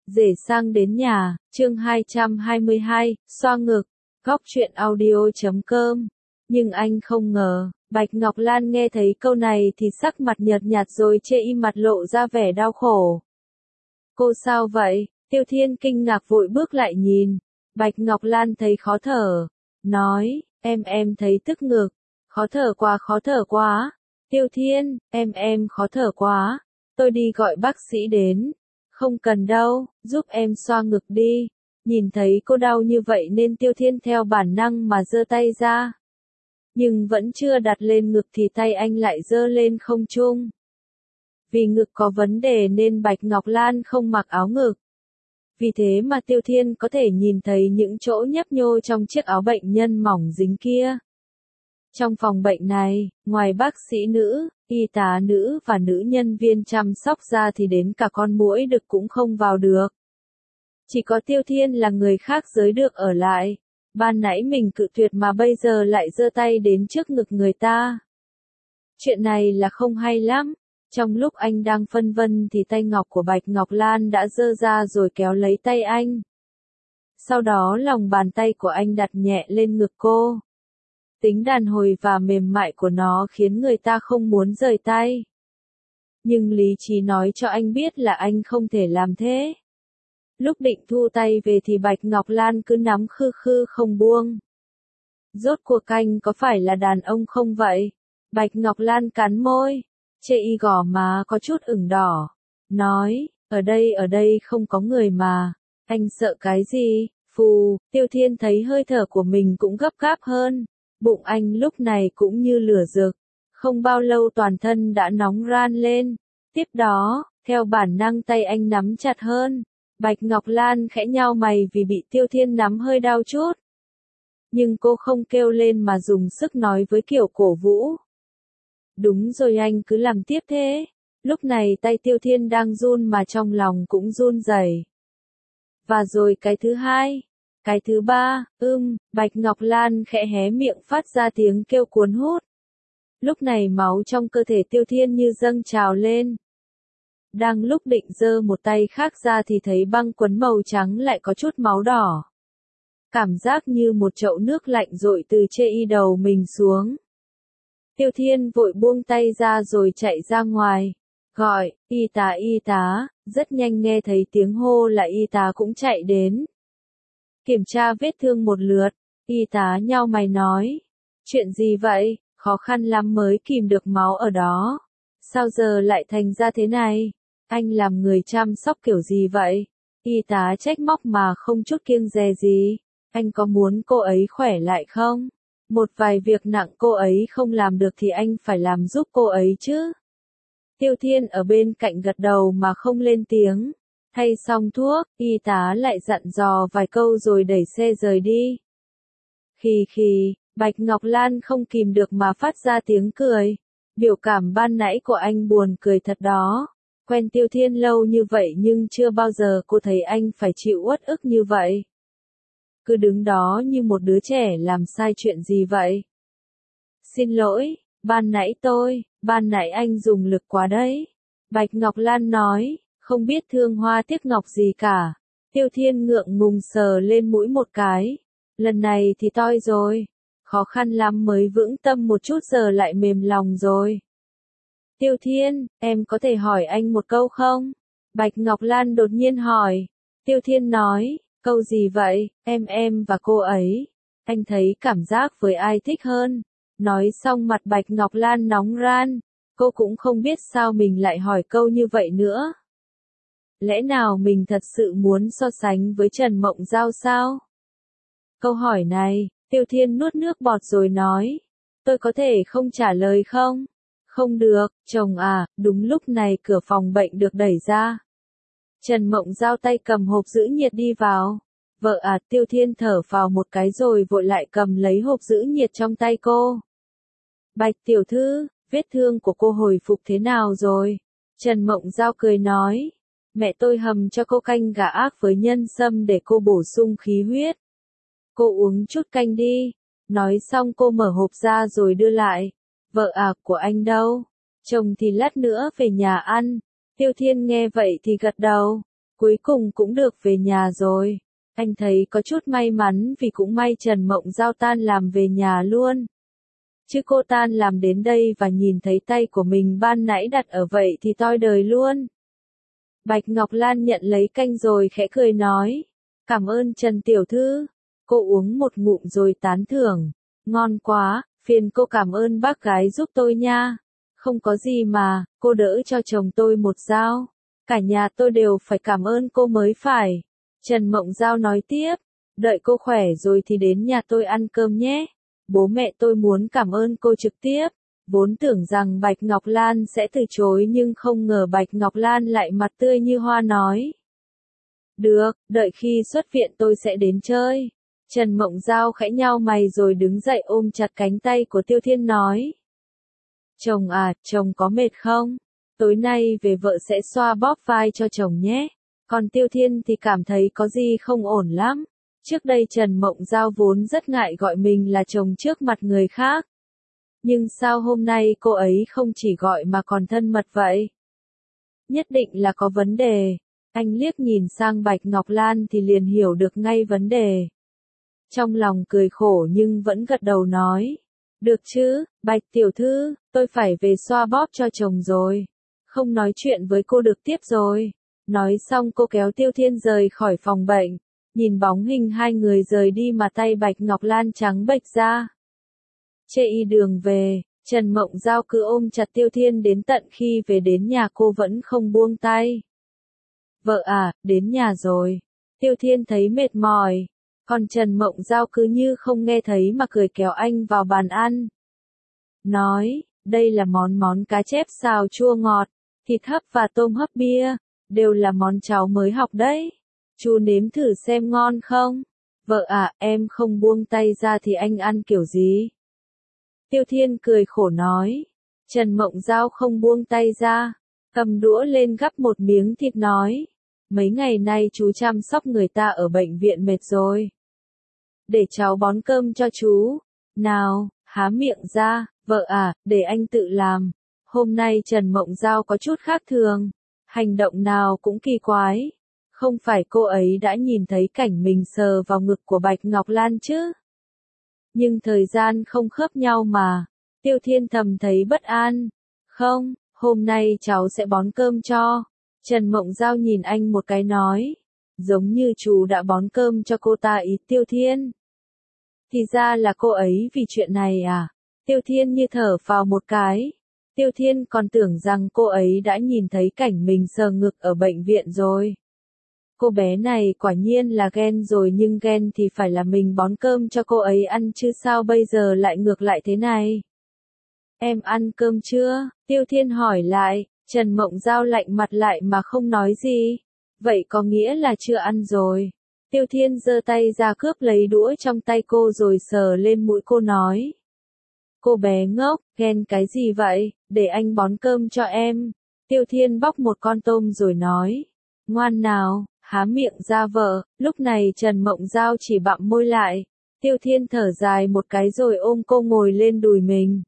Rể sang đến nhà, chương 222, xoa ngực, góc truyện audio.com. Nhưng anh không ngờ, Bạch Ngọc Lan nghe thấy câu này thì sắc mặt nhợt nhạt rồi chê im mặt lộ ra vẻ đau khổ. Cô sao vậy? Tiêu Thiên kinh ngạc vội bước lại nhìn. Bạch Ngọc Lan thấy khó thở, nói, em thấy tức ngực, khó thở quá. Tiêu Thiên, em khó thở quá, tôi đi gọi bác sĩ đến. Không cần đâu, giúp em xoa ngực đi. Nhìn thấy cô đau như vậy nên Tiêu Thiên theo bản năng mà giơ tay ra. Nhưng vẫn chưa đặt lên ngực thì tay anh lại giơ lên không trung. Vì ngực có vấn đề nên Bạch Ngọc Lan không mặc áo ngực. Vì thế mà Tiêu Thiên có thể nhìn thấy những chỗ nhấp nhô trong chiếc áo bệnh nhân mỏng dính kia. Trong phòng bệnh này, ngoài bác sĩ nữ, y tá nữ và nữ nhân viên chăm sóc ra thì đến cả con muỗi đực cũng không vào được. Chỉ có Tiêu Thiên là người khác giới được ở lại. Ban nãy mình cự tuyệt mà bây giờ lại giơ tay đến trước ngực người ta. Chuyện này là không hay lắm. Trong lúc anh đang phân vân thì tay ngọc của Bạch Ngọc Lan đã giơ ra rồi kéo lấy tay anh. Sau đó lòng bàn tay của anh đặt nhẹ lên ngực cô. Tính đàn hồi và mềm mại của nó khiến người ta không muốn rời tay. Nhưng lý trí nói cho anh biết là anh không thể làm thế. Lúc định thu tay về thì Bạch Ngọc Lan cứ nắm khư khư không buông. Rốt cuộc anh có phải là đàn ông không vậy? Bạch Ngọc Lan cắn môi, chê y gò má có chút ửng đỏ. Nói, ở đây không có người mà. Anh sợ cái gì? Phù, Tiêu Thiên thấy hơi thở của mình cũng gấp gáp hơn. Bụng anh lúc này cũng như lửa rực. Không bao lâu toàn thân đã nóng ran lên. Tiếp đó, theo bản năng tay anh nắm chặt hơn. Bạch Ngọc Lan khẽ nhao mày vì bị Tiêu Thiên nắm hơi đau chút. Nhưng cô không kêu lên mà dùng sức nói với kiểu cổ vũ. Đúng rồi, anh cứ làm tiếp thế. Lúc này tay Tiêu Thiên đang run mà trong lòng cũng run rẩy. Và rồi cái thứ hai, cái thứ ba, Bạch Ngọc Lan khẽ hé miệng phát ra tiếng kêu cuốn hút. Lúc này máu trong cơ thể Tiêu Thiên như dâng trào lên. Đang lúc định giơ một tay khác ra thì thấy băng quấn màu trắng lại có chút máu đỏ. Cảm giác như một chậu nước lạnh dội từ trên y đầu mình xuống. Tiêu Thiên vội buông tay ra rồi chạy ra ngoài. Gọi, y tá, rất nhanh nghe thấy tiếng hô là y tá cũng chạy đến. Kiểm tra vết thương một lượt, y tá nhao mày nói. Chuyện gì vậy, khó khăn lắm mới kìm được máu ở đó. Sao giờ lại thành ra thế này? Anh làm người chăm sóc kiểu gì vậy? Y tá trách móc mà không chút kiêng dè gì. Anh có muốn cô ấy khỏe lại không? Một vài việc nặng cô ấy không làm được thì anh phải làm giúp cô ấy chứ. Tiêu Thiên ở bên cạnh gật đầu mà không lên tiếng. Thay xong thuốc, y tá lại dặn dò vài câu rồi đẩy xe rời đi. Khì, Bạch Ngọc Lan không kìm được mà phát ra tiếng cười. Biểu cảm ban nãy của anh buồn cười thật đó. Quen Tiêu Thiên lâu như vậy nhưng chưa bao giờ cô thấy anh phải chịu uất ức như vậy. Cứ đứng đó như một đứa trẻ làm sai chuyện gì vậy? Xin lỗi, ban nãy anh dùng lực quá đấy. Bạch Ngọc Lan nói, không biết thương hoa tiếc ngọc gì cả. Tiêu Thiên ngượng ngùng sờ lên mũi một cái. Lần này thì toi rồi. Khó khăn lắm mới vững tâm một chút giờ lại mềm lòng rồi. Tiêu Thiên, em có thể hỏi anh một câu không? Bạch Ngọc Lan đột nhiên hỏi. Tiêu Thiên nói, câu gì vậy, em và cô ấy. Anh thấy cảm giác với ai thích hơn. Nói xong mặt Bạch Ngọc Lan nóng ran. Cô cũng không biết sao mình lại hỏi câu như vậy nữa. Lẽ nào mình thật sự muốn so sánh với Trần Mộng Giao sao? Câu hỏi này, Tiêu Thiên nuốt nước bọt rồi nói. Tôi có thể không trả lời không? Không được, chồng à, đúng lúc này cửa phòng bệnh được đẩy ra. Trần Mộng Giao tay cầm hộp giữ nhiệt đi vào. Vợ à, Tiêu Thiên thở phào một cái rồi vội lại cầm lấy hộp giữ nhiệt trong tay cô. Bạch tiểu thư, vết thương của cô hồi phục thế nào rồi? Trần Mộng Giao cười nói. Mẹ tôi hầm cho cô canh gà ác với nhân sâm để cô bổ sung khí huyết. Cô uống chút canh đi. Nói xong cô mở hộp ra rồi đưa lại. Vợ à, của anh đâu? Chồng thì lát nữa về nhà ăn. Tiêu Thiên nghe vậy thì gật đầu. Cuối cùng cũng được về nhà rồi. Anh thấy có chút may mắn vì cũng may Trần Mộng Giao tan làm về nhà luôn. Chứ cô tan làm đến đây và nhìn thấy tay của mình ban nãy đặt ở vậy thì toi đời luôn. Bạch Ngọc Lan nhận lấy canh rồi khẽ cười nói. Cảm ơn Trần Tiểu Thư. Cô uống một ngụm rồi tán thưởng. Ngon quá, phiền cô cảm ơn bác gái giúp tôi nha. Không có gì mà, cô đỡ cho chồng tôi một dao. Cả nhà tôi đều phải cảm ơn cô mới phải. Trần Mộng Giao nói tiếp. Đợi cô khỏe rồi thì đến nhà tôi ăn cơm nhé. Bố mẹ tôi muốn cảm ơn cô trực tiếp. Vốn tưởng rằng Bạch Ngọc Lan sẽ từ chối nhưng không ngờ Bạch Ngọc Lan lại mặt tươi như hoa nói. Được, đợi khi xuất viện tôi sẽ đến chơi. Trần Mộng Giao khẽ nhao mày rồi đứng dậy ôm chặt cánh tay của Tiêu Thiên nói. Chồng à, chồng có mệt không? Tối nay về vợ sẽ xoa bóp vai cho chồng nhé. Còn Tiêu Thiên thì cảm thấy có gì không ổn lắm. Trước đây Trần Mộng Giao vốn rất ngại gọi mình là chồng trước mặt người khác. Nhưng sao hôm nay cô ấy không chỉ gọi mà còn thân mật vậy? Nhất định là có vấn đề. Anh liếc nhìn sang Bạch Ngọc Lan thì liền hiểu được ngay vấn đề. Trong lòng cười khổ nhưng vẫn gật đầu nói. Được chứ, Bạch Tiểu Thư, tôi phải về xoa bóp cho chồng rồi. Không nói chuyện với cô được tiếp rồi. Nói xong cô kéo Tiêu Thiên rời khỏi phòng bệnh. Nhìn bóng hình hai người rời đi mà tay Bạch Ngọc Lan trắng bệch ra. Chê đường về, Trần Mộng Giao cứ ôm chặt Tiêu Thiên đến tận khi về đến nhà cô vẫn không buông tay. Vợ à, đến nhà rồi. Tiêu Thiên thấy mệt mỏi. Còn Trần Mộng Giao cứ như không nghe thấy mà cười kéo anh vào bàn ăn. Nói, đây là món cá chép xào chua ngọt, thịt hấp và tôm hấp bia, đều là món cháu mới học đấy. Chú nếm thử xem ngon không? Vợ à, em không buông tay ra thì anh ăn kiểu gì? Tiêu Thiên cười khổ nói. Trần Mộng Giao không buông tay ra, cầm đũa lên gắp một miếng thịt nói. Mấy ngày nay chú chăm sóc người ta ở bệnh viện mệt rồi. Để cháu bón cơm cho chú. Nào, há miệng ra, vợ à, để anh tự làm. Hôm nay Trần Mộng Giao có chút khác thường. Hành động nào cũng kỳ quái. Không phải cô ấy đã nhìn thấy cảnh mình sờ vào ngực của Bạch Ngọc Lan chứ? Nhưng thời gian không khớp nhau mà. Tiêu Thiên thầm thấy bất an. Không, hôm nay cháu sẽ bón cơm cho. Trần Mộng Giao nhìn anh một cái nói. Giống như chú đã bón cơm cho cô ta ý Tiêu Thiên. Thì ra là cô ấy vì chuyện này à? Tiêu Thiên như thở vào một cái. Tiêu Thiên còn tưởng rằng cô ấy đã nhìn thấy cảnh mình sờ ngực ở bệnh viện rồi. Cô bé này quả nhiên là ghen rồi nhưng ghen thì phải là mình bón cơm cho cô ấy ăn chứ sao bây giờ lại ngược lại thế này. Em ăn cơm chưa? Tiêu Thiên hỏi lại, Trần Mộng Giao lạnh mặt lại mà không nói gì. Vậy có nghĩa là chưa ăn rồi. Tiêu Thiên giơ tay ra cướp lấy đũa trong tay cô rồi sờ lên mũi cô nói. Cô bé ngốc, ghen cái gì vậy, để anh bón cơm cho em. Tiêu Thiên bóc một con tôm rồi nói. Ngoan nào, há miệng ra vợ, lúc này Trần Mộng Giao chỉ bặm môi lại. Tiêu Thiên thở dài một cái rồi ôm cô ngồi lên đùi mình.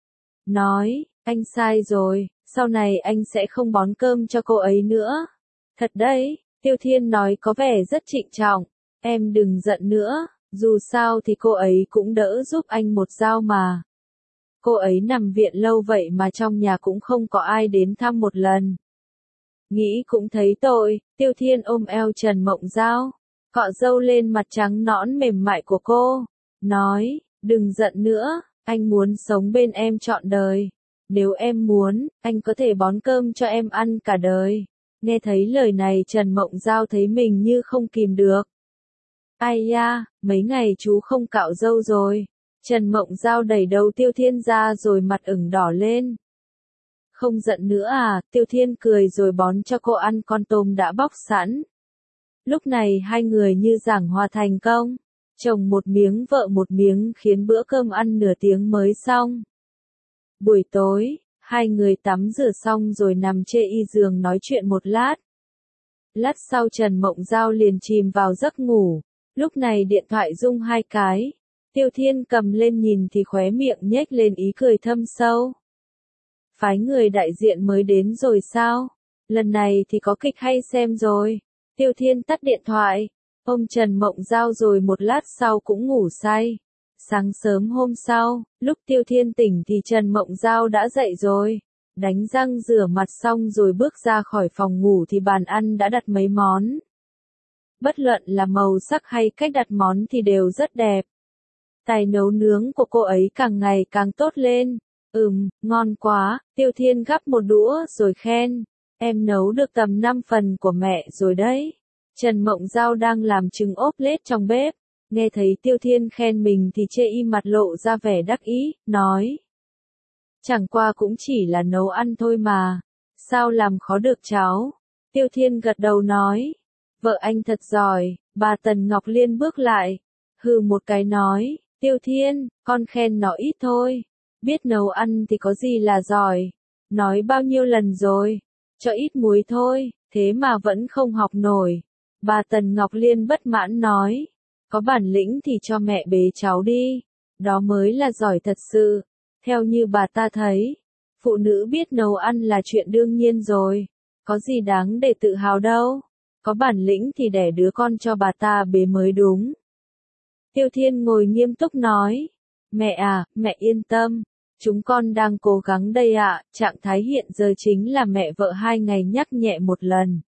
Nói, anh sai rồi, sau này anh sẽ không bón cơm cho cô ấy nữa. Thật đấy, Tiêu Thiên nói có vẻ rất trịnh trọng. Em đừng giận nữa, dù sao thì cô ấy cũng đỡ giúp anh một dao mà. Cô ấy nằm viện lâu vậy mà trong nhà cũng không có ai đến thăm một lần. Nghĩ cũng thấy tội, Tiêu Thiên ôm eo Trần Mộng Giao, cọ râu lên mặt trắng nõn mềm mại của cô, nói, đừng giận nữa, anh muốn sống bên em trọn đời. Nếu em muốn, anh có thể bón cơm cho em ăn cả đời. Nghe thấy lời này Trần Mộng Giao thấy mình như không kìm được. Ai da, mấy ngày chú không cạo râu rồi. Trần Mộng Giao đẩy đầu Tiêu Thiên ra rồi mặt ửng đỏ lên. Không giận nữa à, Tiêu Thiên cười rồi bón cho cô ăn con tôm đã bóc sẵn. Lúc này hai người như giảng hòa thành công. Chồng một miếng vợ một miếng khiến bữa cơm ăn nửa tiếng mới xong. Buổi tối, hai người tắm rửa xong rồi nằm chê giường nói chuyện một lát. Lát sau Trần Mộng Giao liền chìm vào giấc ngủ. Lúc này điện thoại rung hai cái. Tiêu Thiên cầm lên nhìn thì khóe miệng nhếch lên ý cười thâm sâu. Phái người đại diện mới đến rồi sao? Lần này thì có kịch hay xem rồi. Tiêu Thiên tắt điện thoại, ôm Trần Mộng Giao rồi một lát sau cũng ngủ say. Sáng sớm hôm sau, lúc Tiêu Thiên tỉnh thì Trần Mộng Giao đã dậy rồi. Đánh răng rửa mặt xong rồi bước ra khỏi phòng ngủ thì bàn ăn đã đặt mấy món. Bất luận là màu sắc hay cách đặt món thì đều rất đẹp. Tài nấu nướng của cô ấy càng ngày càng tốt lên. Ngon quá, Tiêu Thiên gắp một đũa rồi khen. Em nấu được tầm 5 phần của mẹ rồi đấy. Trần Mộng Giao đang làm trứng ốp lết trong bếp. Nghe thấy Tiêu Thiên khen mình thì chê y mặt lộ ra vẻ đắc ý, nói. Chẳng qua cũng chỉ là nấu ăn thôi mà. Sao làm khó được cháu? Tiêu Thiên gật đầu nói. Vợ anh thật giỏi, bà Tần Ngọc Liên bước lại. Hừ một cái nói, Tiêu Thiên, con khen nó ít thôi. Biết nấu ăn thì có gì là giỏi. Nói bao nhiêu lần rồi, cho ít muối thôi, thế mà vẫn không học nổi. Bà Tần Ngọc Liên bất mãn nói. Có bản lĩnh thì cho mẹ bế cháu đi. Đó mới là giỏi thật sự. Theo như bà ta thấy, phụ nữ biết nấu ăn là chuyện đương nhiên rồi. Có gì đáng để tự hào đâu. Có bản lĩnh thì đẻ đứa con cho bà ta bế mới đúng. Tiêu Thiên ngồi nghiêm túc nói. Mẹ à, mẹ yên tâm. Chúng con đang cố gắng đây ạ. Trạng thái hiện giờ chính là mẹ vợ 2 ngày nhắc nhẹ một lần.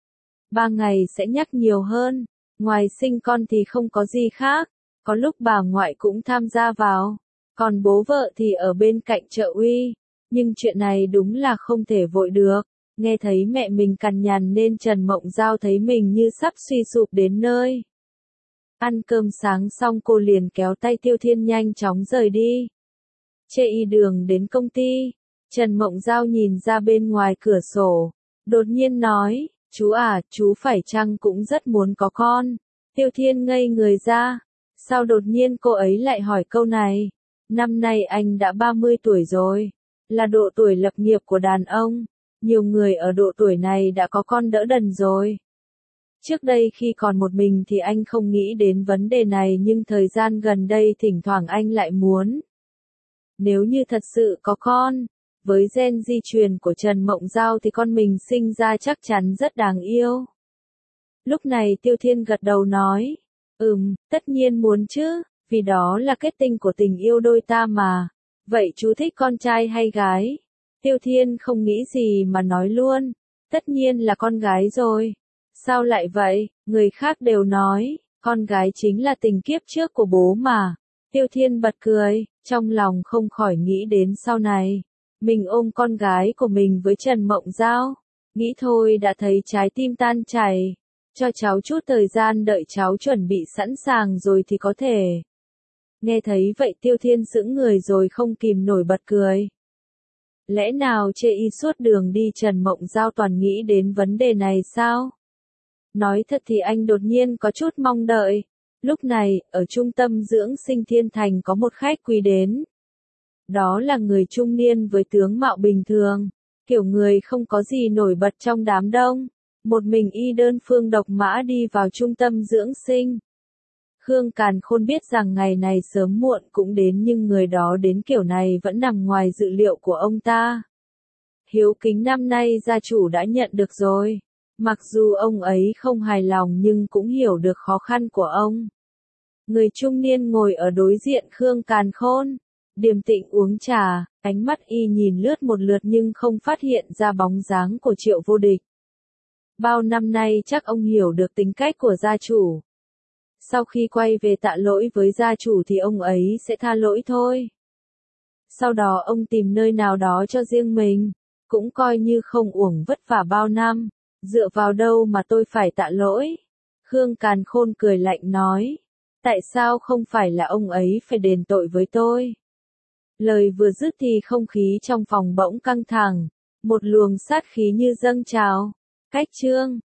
3 ngày sẽ nhắc nhiều hơn. Ngoài sinh con thì không có gì khác. Có lúc bà ngoại cũng tham gia vào. Còn bố vợ thì ở bên cạnh trợ uy. Nhưng chuyện này đúng là không thể vội được. Nghe thấy mẹ mình cằn nhằn nên Trần Mộng Giao thấy mình như sắp suy sụp đến nơi. Ăn cơm sáng xong cô liền kéo tay Tiêu Thiên nhanh chóng rời đi. Chê y đường đến công ty. Trần Mộng Giao nhìn ra bên ngoài cửa sổ. Đột nhiên nói, chú à, chú phải chăng cũng rất muốn có con. Tiêu Thiên ngây người ra. Sao đột nhiên cô ấy lại hỏi câu này? Năm nay anh đã 30 tuổi rồi. Là độ tuổi lập nghiệp của đàn ông. Nhiều người ở độ tuổi này đã có con đỡ đần rồi. Trước đây khi còn một mình thì anh không nghĩ đến vấn đề này nhưng thời gian gần đây thỉnh thoảng anh lại muốn. Nếu như thật sự có con, với gen di truyền của Trần Mộng Giao thì con mình sinh ra chắc chắn rất đáng yêu. Lúc này Tiêu Thiên gật đầu nói, tất nhiên muốn chứ, vì đó là kết tinh của tình yêu đôi ta mà. Vậy chú thích con trai hay gái? Tiêu Thiên không nghĩ gì mà nói luôn, tất nhiên là con gái rồi. Sao lại vậy? Người khác đều nói, con gái chính là tình kiếp trước của bố mà. Tiêu Thiên bật cười, trong lòng không khỏi nghĩ đến sau này. Mình ôm con gái của mình với Trần Mộng Giao. Nghĩ thôi đã thấy trái tim tan chảy. Cho cháu chút thời gian đợi cháu chuẩn bị sẵn sàng rồi thì có thể. Nghe thấy vậy Tiêu Thiên sững người rồi không kìm nổi bật cười. Lẽ nào chê y suốt đường đi Trần Mộng Giao toàn nghĩ đến vấn đề này sao? Nói thật thì anh đột nhiên có chút mong đợi. Lúc này, ở trung tâm dưỡng sinh Thiên Thành có một khách quý đến. Đó là người trung niên với tướng mạo bình thường, kiểu người không có gì nổi bật trong đám đông. Một mình y đơn phương độc mã đi vào trung tâm dưỡng sinh. Khương Càn Khôn biết rằng ngày này sớm muộn cũng đến nhưng người đó đến kiểu này vẫn nằm ngoài dự liệu của ông ta. Hiếu kính năm nay gia chủ đã nhận được rồi. Mặc dù ông ấy không hài lòng nhưng cũng hiểu được khó khăn của ông. Người trung niên ngồi ở đối diện Khương Càn Khôn, điềm tĩnh uống trà, ánh mắt y nhìn lướt một lượt nhưng không phát hiện ra bóng dáng của Triệu Vô Địch. Bao năm nay chắc ông hiểu được tính cách của gia chủ. Sau khi quay về tạ lỗi với gia chủ thì ông ấy sẽ tha lỗi thôi. Sau đó ông tìm nơi nào đó cho riêng mình, cũng coi như không uổng vất vả bao năm. Dựa vào đâu mà tôi phải tạ lỗi? Khương Càn Khôn cười lạnh nói. Tại sao không phải là ông ấy phải đền tội với tôi? Lời vừa dứt thì không khí trong phòng bỗng căng thẳng. Một luồng sát khí như dâng trào. Cách chương